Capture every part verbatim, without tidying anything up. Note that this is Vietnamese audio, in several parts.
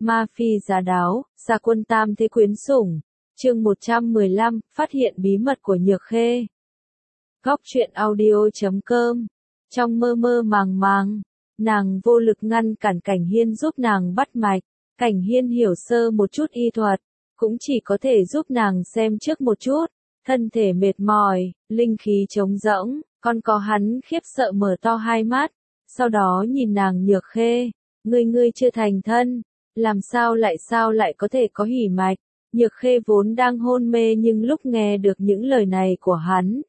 Ma phi giá đáo, gia quân tam thế quyến sủng. Chương một trăm mười lăm, phát hiện bí mật của Nhược Khê. Góc truyện audio chấm com. Trong mơ mơ màng màng, nàng vô lực ngăn cản Cảnh Hiên giúp nàng bắt mạch. Cảnh Hiên hiểu sơ một chút y thuật, cũng chỉ có thể giúp nàng xem trước một chút. Thân thể mệt mỏi, linh khí trống rỗng, còn có hắn khiếp sợ mở to hai mắt. Sau đó nhìn nàng Nhược Khê, ngươi ngươi chưa thành thân, làm sao lại sao lại có thể có hỉ mạch. Nhược Khê vốn đang hôn mê nhưng lúc nghe được những lời này của hắn,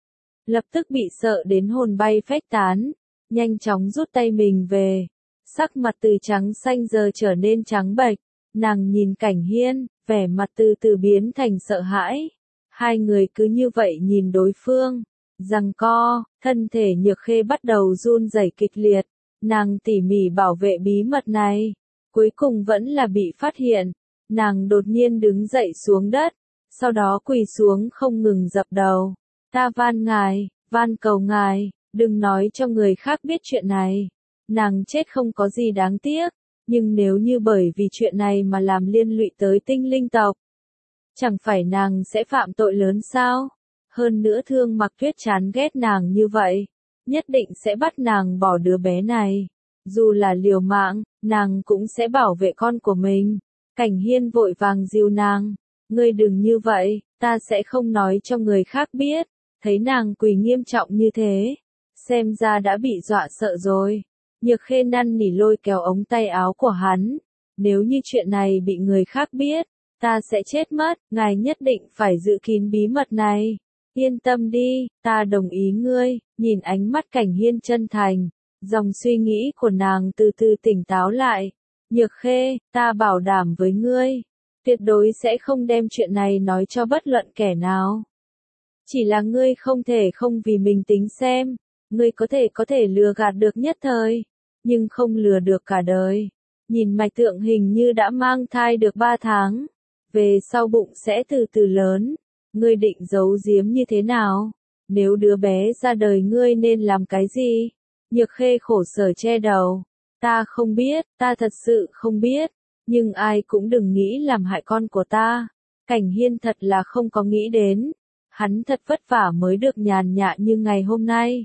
lập tức bị sợ đến hồn bay phách tán, nhanh chóng rút tay mình về. Sắc mặt từ trắng xanh giờ trở nên trắng bệch, nàng nhìn Cảnh Hiên, vẻ mặt từ từ biến thành sợ hãi. Hai người cứ như vậy nhìn đối phương, giằng co, thân thể Nhược Khê bắt đầu run rẩy kịch liệt, nàng tỉ mỉ bảo vệ bí mật này, cuối cùng vẫn là bị phát hiện. Nàng đột nhiên đứng dậy xuống đất, sau đó quỳ xuống không ngừng dập đầu. Ta van ngài, van cầu ngài, đừng nói cho người khác biết chuyện này. Nàng chết không có gì đáng tiếc, nhưng nếu như bởi vì chuyện này mà làm liên lụy tới tinh linh tộc, chẳng phải nàng sẽ phạm tội lớn sao? Hơn nữa Thương Mặc Tuyết chán ghét nàng như vậy, nhất định sẽ bắt nàng bỏ đứa bé này. Dù là liều mạng, nàng cũng sẽ bảo vệ con của mình. Cảnh Hiên vội vàng dìu nàng, ngươi đừng như vậy, ta sẽ không nói cho người khác biết. Thấy nàng quỳ nghiêm trọng như thế, xem ra đã bị dọa sợ rồi. Nhược Khê năn nỉ lôi kéo ống tay áo của hắn, nếu như chuyện này bị người khác biết, ta sẽ chết mất, ngài nhất định phải giữ kín bí mật này. Yên tâm đi, ta đồng ý ngươi. Nhìn ánh mắt Cảnh Hiên chân thành, dòng suy nghĩ của nàng từ từ tỉnh táo lại. Nhược Khê, ta bảo đảm với ngươi, tuyệt đối sẽ không đem chuyện này nói cho bất luận kẻ nào. Chỉ là ngươi không thể không vì mình tính xem, ngươi có thể có thể lừa gạt được nhất thời, nhưng không lừa được cả đời. Nhìn mạch tượng hình như đã mang thai được ba tháng, về sau bụng sẽ từ từ lớn, ngươi định giấu giếm như thế nào? Nếu đứa bé ra đời ngươi nên làm cái gì? Nhược Khê khổ sở che đầu. Ta không biết, ta thật sự không biết, nhưng ai cũng đừng nghĩ làm hại con của ta. Cảnh Hiên thật là không có nghĩ đến, hắn thật vất vả mới được nhàn nhã như ngày hôm nay.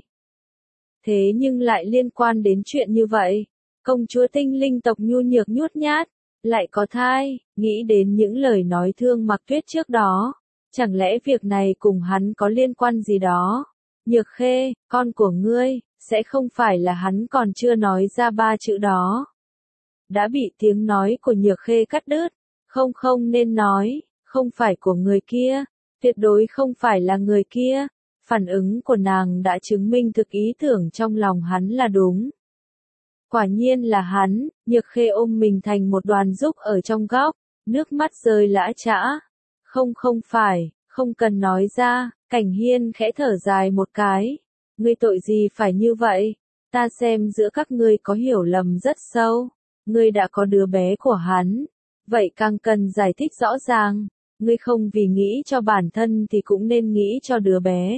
Thế nhưng lại liên quan đến chuyện như vậy, công chúa tinh linh tộc nhu nhược nhút nhát, lại có thai, nghĩ đến những lời nói Thương Mặc Tuyết trước đó, chẳng lẽ việc này cùng hắn có liên quan gì đó? Nhược Khê, con của ngươi, sẽ không phải là hắn còn chưa nói ra ba chữ đó. Đã bị tiếng nói của Nhược Khê cắt đứt, không không nên nói, không phải của người kia, tuyệt đối không phải là người kia. Phản ứng của nàng đã chứng minh thực ý tưởng trong lòng hắn là đúng. Quả nhiên là hắn. Nhược Khê ôm mình thành một đoàn rúc ở trong góc, nước mắt rơi lã chã. Không không phải, không cần nói ra. Cảnh Hiên khẽ thở dài một cái. Ngươi tội gì phải như vậy? Ta xem giữa các ngươi có hiểu lầm rất sâu. Ngươi đã có đứa bé của hắn, vậy càng cần giải thích rõ ràng. Ngươi không vì nghĩ cho bản thân thì cũng nên nghĩ cho đứa bé.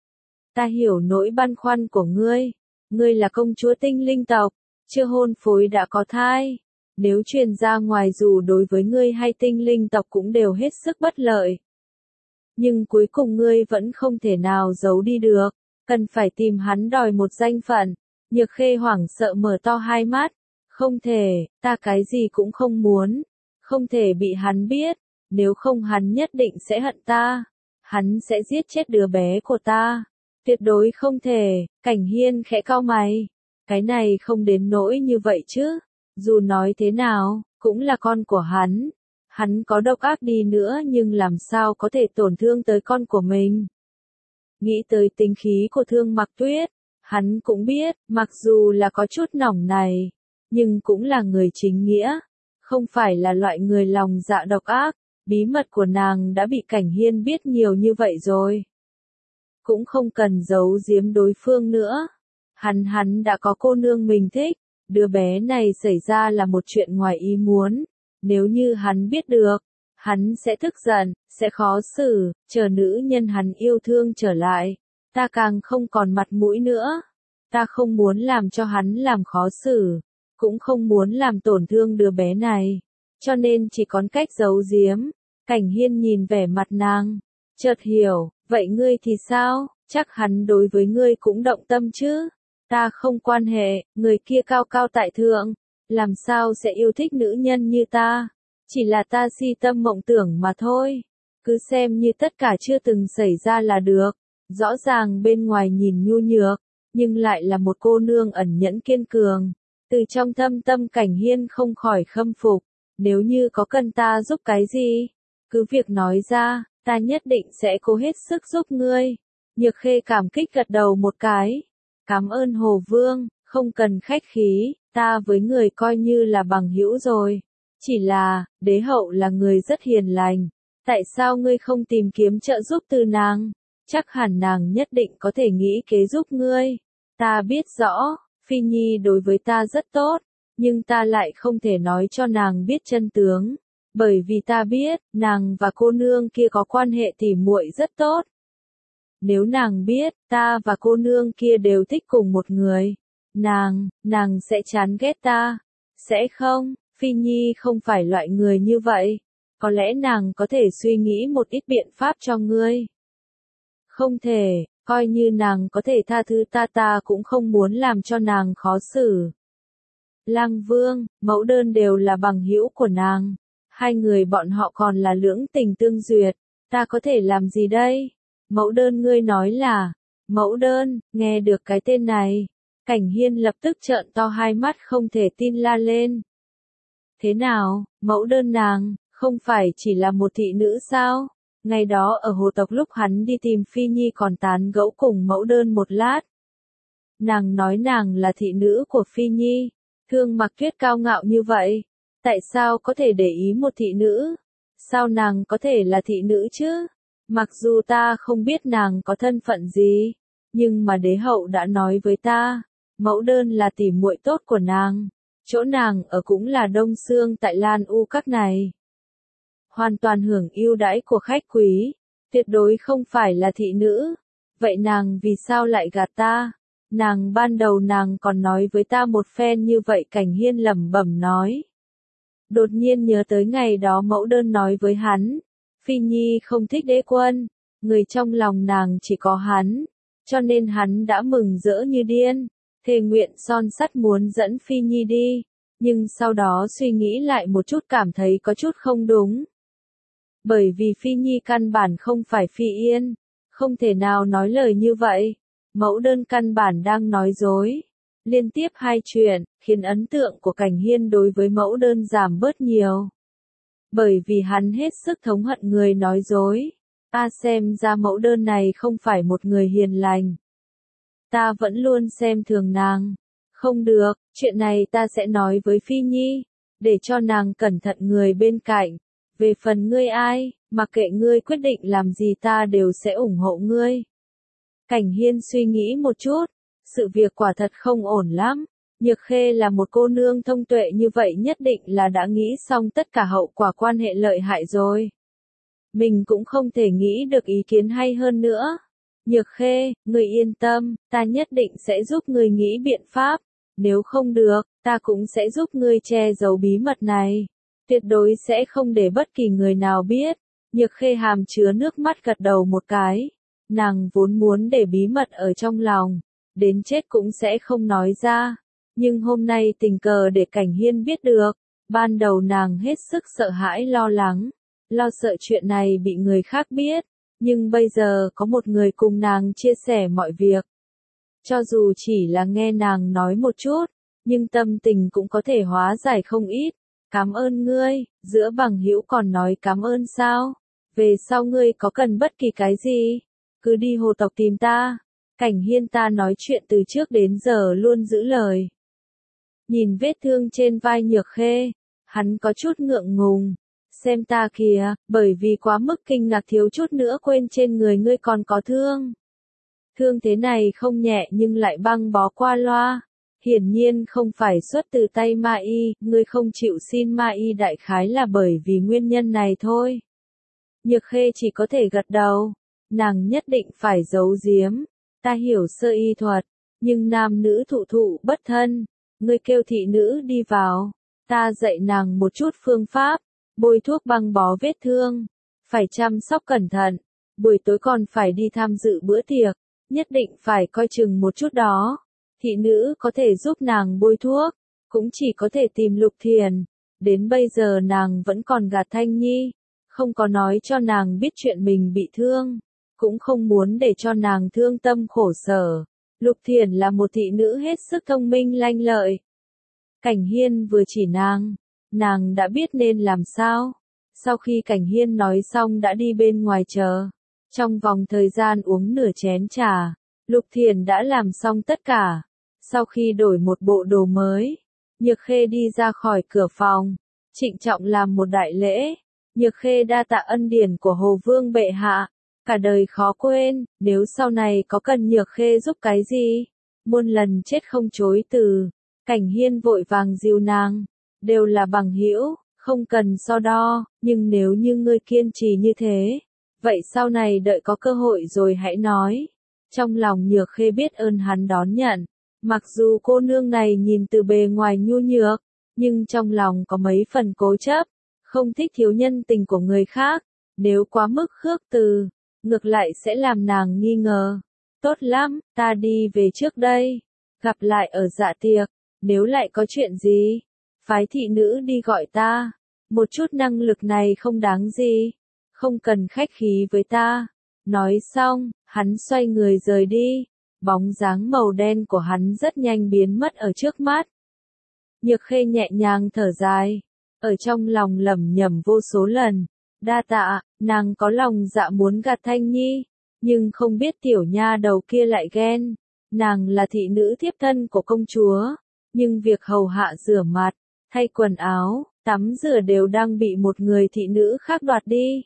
Ta hiểu nỗi băn khoăn của ngươi. Ngươi là công chúa tinh linh tộc, chưa hôn phối đã có thai. Nếu truyền ra ngoài dù đối với ngươi hay tinh linh tộc cũng đều hết sức bất lợi. Nhưng cuối cùng ngươi vẫn không thể nào giấu đi được, cần phải tìm hắn đòi một danh phận. Nhược Khê hoảng sợ mở to hai mắt. Không thể, ta cái gì cũng không muốn. Không thể bị hắn biết, nếu không hắn nhất định sẽ hận ta. Hắn sẽ giết chết đứa bé của ta. Tuyệt đối không thể. Cảnh Hiên khẽ cau mày. Cái này không đến nỗi như vậy chứ. Dù nói thế nào, cũng là con của hắn. Hắn có độc ác đi nữa nhưng làm sao có thể tổn thương tới con của mình. Nghĩ tới tính khí của Thương Mặc Tuyết, hắn cũng biết, mặc dù là có chút nỏng này, nhưng cũng là người chính nghĩa, không phải là loại người lòng dạ độc ác. Bí mật của nàng đã bị Cảnh Hiên biết nhiều như vậy rồi, cũng không cần giấu giếm đối phương nữa. Hắn hắn đã có cô nương mình thích, đứa bé này xảy ra là một chuyện ngoài ý muốn. Nếu như hắn biết được, hắn sẽ tức giận, sẽ khó xử, chờ nữ nhân hắn yêu thương trở lại. Ta càng không còn mặt mũi nữa. Ta không muốn làm cho hắn làm khó xử, cũng không muốn làm tổn thương đứa bé này. cho nên chỉ còn cách giấu giếm. Cảnh Hiên nhìn vẻ mặt nàng, chợt hiểu, vậy ngươi thì sao, chắc hắn đối với ngươi cũng động tâm chứ. Ta không quan hệ, người kia cao cao tại thượng, làm sao sẽ yêu thích nữ nhân như ta, chỉ là ta si tâm mộng tưởng mà thôi. Cứ xem như tất cả chưa từng xảy ra là được. Rõ ràng bên ngoài nhìn nhu nhược, nhưng lại là một cô nương ẩn nhẫn kiên cường. Từ trong thâm tâm Cảnh Hiên không khỏi khâm phục. Nếu như có cần ta giúp cái gì, cứ việc nói ra, ta nhất định sẽ cố hết sức giúp ngươi. Nhược Khê cảm kích gật đầu một cái. Cảm ơn Hồ Vương, không cần khách khí, ta với người coi như là bằng hữu rồi. Chỉ là, đế hậu là người rất hiền lành. Tại sao ngươi không tìm kiếm trợ giúp từ nàng? Chắc hẳn nàng nhất định có thể nghĩ kế giúp ngươi. Ta biết rõ, Phi Nhi đối với ta rất tốt, nhưng ta lại không thể nói cho nàng biết chân tướng. Bởi vì ta biết, nàng và cô nương kia có quan hệ tỉ muội rất tốt. Nếu nàng biết, ta và cô nương kia đều thích cùng một người, nàng, nàng sẽ chán ghét ta. Sẽ không, Phi Nhi không phải loại người như vậy. Có lẽ nàng có thể suy nghĩ một ít biện pháp cho ngươi. Không thể, coi như nàng có thể tha thứ ta ta cũng không muốn làm cho nàng khó xử. Lang Vương, Mẫu Đơn đều là bằng hữu của nàng. Hai người bọn họ còn là lưỡng tình tương duyệt. Ta có thể làm gì đây? Mẫu Đơn ngươi nói là, Mẫu Đơn, nghe được cái tên này. Cảnh Hiên lập tức trợn to hai mắt không thể tin la lên. Thế nào, Mẫu Đơn nàng, không phải chỉ là một thị nữ sao? Ngày đó ở hồ tộc lúc hắn đi tìm Phi Nhi còn tán gẫu cùng Mẫu Đơn một lát. Nàng nói nàng là thị nữ của Phi Nhi. Thương Mặc Tuyết cao ngạo như vậy. Tại sao có thể để ý một thị nữ? Sao nàng có thể là thị nữ chứ? Mặc dù ta không biết nàng có thân phận gì, nhưng mà đế hậu đã nói với ta, Mẫu Đơn là tỉ muội tốt của nàng. Chỗ nàng ở cũng là Đông Xương tại Lan U các này. Hoàn toàn hưởng ưu đãi của khách quý, tuyệt đối không phải là thị nữ. Vậy nàng vì sao lại gạt ta? Nàng ban đầu nàng còn nói với ta một phen như vậy. Cảnh Hiên lẩm bẩm nói. Đột nhiên nhớ tới ngày đó Mẫu Đơn nói với hắn, Phi Nhi không thích đế quân, người trong lòng nàng chỉ có hắn, cho nên hắn đã mừng rỡ như điên, thề nguyện son sắt muốn dẫn Phi Nhi đi, nhưng sau đó suy nghĩ lại một chút cảm thấy có chút không đúng. Bởi vì Phi Nhi căn bản không phải Phi Yên, không thể nào nói lời như vậy, Mẫu Đơn căn bản đang nói dối. Liên tiếp hai chuyện, khiến ấn tượng của Cảnh Hiên đối với Mẫu Đơn giảm bớt nhiều. Bởi vì hắn hết sức thống hận người nói dối. Ta xem ra Mẫu Đơn này không phải một người hiền lành. Ta vẫn luôn xem thường nàng. Không được, chuyện này ta sẽ nói với Phi Nhi, để cho nàng cẩn thận người bên cạnh. Về phần ngươi ai, mặc kệ ngươi quyết định làm gì ta đều sẽ ủng hộ ngươi. Cảnh Hiên suy nghĩ một chút, sự việc quả thật không ổn lắm. Nhược Khê là một cô nương thông tuệ như vậy nhất định là đã nghĩ xong tất cả hậu quả quan hệ lợi hại rồi. Mình cũng không thể nghĩ được ý kiến hay hơn nữa. Nhược Khê, người yên tâm, ta nhất định sẽ giúp người nghĩ biện pháp. Nếu không được, ta cũng sẽ giúp ngươi che giấu bí mật này. Tuyệt đối sẽ không để bất kỳ người nào biết. Nhược Khê hàm chứa nước mắt gật đầu một cái. Nàng vốn muốn để bí mật ở trong lòng, đến chết cũng sẽ không nói ra. Nhưng hôm nay tình cờ để Cảnh Hiên biết được. Ban đầu nàng hết sức sợ hãi lo lắng, lo sợ chuyện này bị người khác biết. Nhưng bây giờ có một người cùng nàng chia sẻ mọi việc. Cho dù chỉ là nghe nàng nói một chút, nhưng tâm tình cũng có thể hóa giải không ít. Cảm ơn ngươi, giữa bằng hữu còn nói cảm ơn sao? Về sau ngươi có cần bất kỳ cái gì? Cứ đi hồ tộc tìm ta. Cảnh Hiên ta nói chuyện từ trước đến giờ luôn giữ lời. Nhìn vết thương trên vai Nhược Khê, hắn có chút ngượng ngùng. Xem ta kìa, bởi vì quá mức kinh ngạc thiếu chút nữa quên trên người ngươi còn có thương. Thương thế này không nhẹ nhưng lại băng bó qua loa. Hiển nhiên không phải xuất từ tay Ma Y, ngươi không chịu xin Ma Y đại khái là bởi vì nguyên nhân này thôi. Nhược Khê chỉ có thể gật đầu. Nàng nhất định phải giấu giếm. Ta hiểu sơ y thuật, nhưng nam nữ thụ thụ bất thân. Ngươi kêu thị nữ đi vào. Ta dạy nàng một chút phương pháp, bôi thuốc băng bó vết thương, phải chăm sóc cẩn thận, buổi tối còn phải đi tham dự bữa tiệc, nhất định phải coi chừng một chút đó. Thị nữ có thể giúp nàng bôi thuốc, cũng chỉ có thể tìm Lục Thiền. Đến bây giờ nàng vẫn còn gạt Thanh Nhi, không có nói cho nàng biết chuyện mình bị thương, cũng không muốn để cho nàng thương tâm khổ sở. Lục Thiền là một thị nữ hết sức thông minh lanh lợi. Cảnh Hiên vừa chỉ nàng, nàng đã biết nên làm sao. Sau khi Cảnh Hiên nói xong đã đi bên ngoài chờ. Trong vòng thời gian uống nửa chén trà, Lục Thiền đã làm xong tất cả. Sau khi đổi một bộ đồ mới, Nhược Khê đi ra khỏi cửa phòng, trịnh trọng làm một đại lễ. Nhược Khê đa tạ ân điển của Hồ Vương bệ hạ, cả đời khó quên, nếu sau này có cần Nhược Khê giúp cái gì, muôn lần chết không chối từ. Cảnh Hiên vội vàng dìu nàng, đều là bằng hữu, không cần so đo, nhưng nếu như ngươi kiên trì như thế, vậy sau này đợi có cơ hội rồi hãy nói. Trong lòng Nhược Khê biết ơn hắn đón nhận, mặc dù cô nương này nhìn từ bề ngoài nhu nhược, nhưng trong lòng có mấy phần cố chấp, không thích thiếu nhân tình của người khác, nếu quá mức khước từ, ngược lại sẽ làm nàng nghi ngờ. Tốt lắm, ta đi về trước đây, gặp lại ở dạ tiệc, nếu lại có chuyện gì, phái thị nữ đi gọi ta, một chút năng lực này không đáng gì, không cần khách khí với ta. Nói xong, hắn xoay người rời đi, bóng dáng màu đen của hắn rất nhanh biến mất ở trước mắt. Nhược Khê nhẹ nhàng thở dài, ở trong lòng lẩm nhẩm vô số lần, đa tạ, nàng có lòng dạ muốn gạt Thanh Nhi, nhưng không biết tiểu nha đầu kia lại ghen. Nàng là thị nữ thiếp thân của công chúa, nhưng việc hầu hạ rửa mặt, thay quần áo, tắm rửa đều đang bị một người thị nữ khác đoạt đi.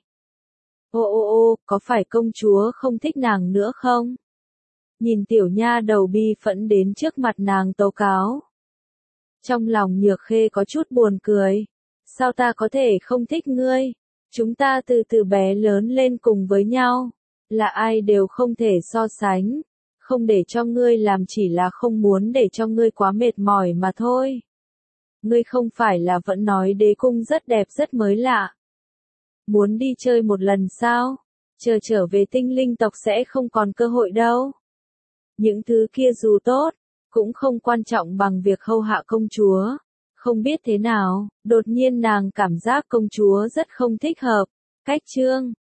Ô ô ô, có phải công chúa không thích nàng nữa không? Nhìn tiểu nha đầu bi phẫn đến trước mặt nàng tố cáo. Trong lòng Nhược Khê có chút buồn cười. Sao ta có thể không thích ngươi? Chúng ta từ từ bé lớn lên cùng với nhau, là ai đều không thể so sánh. Không để cho ngươi làm chỉ là không muốn để cho ngươi quá mệt mỏi mà thôi. Ngươi không phải là vẫn nói đế cung rất đẹp rất mới lạ. Muốn đi chơi một lần sao? Chờ trở về tinh linh tộc sẽ không còn cơ hội đâu. Những thứ kia dù tốt, cũng không quan trọng bằng việc hầu hạ công chúa. Không biết thế nào, đột nhiên nàng cảm giác công chúa rất không thích hợp. Cách chương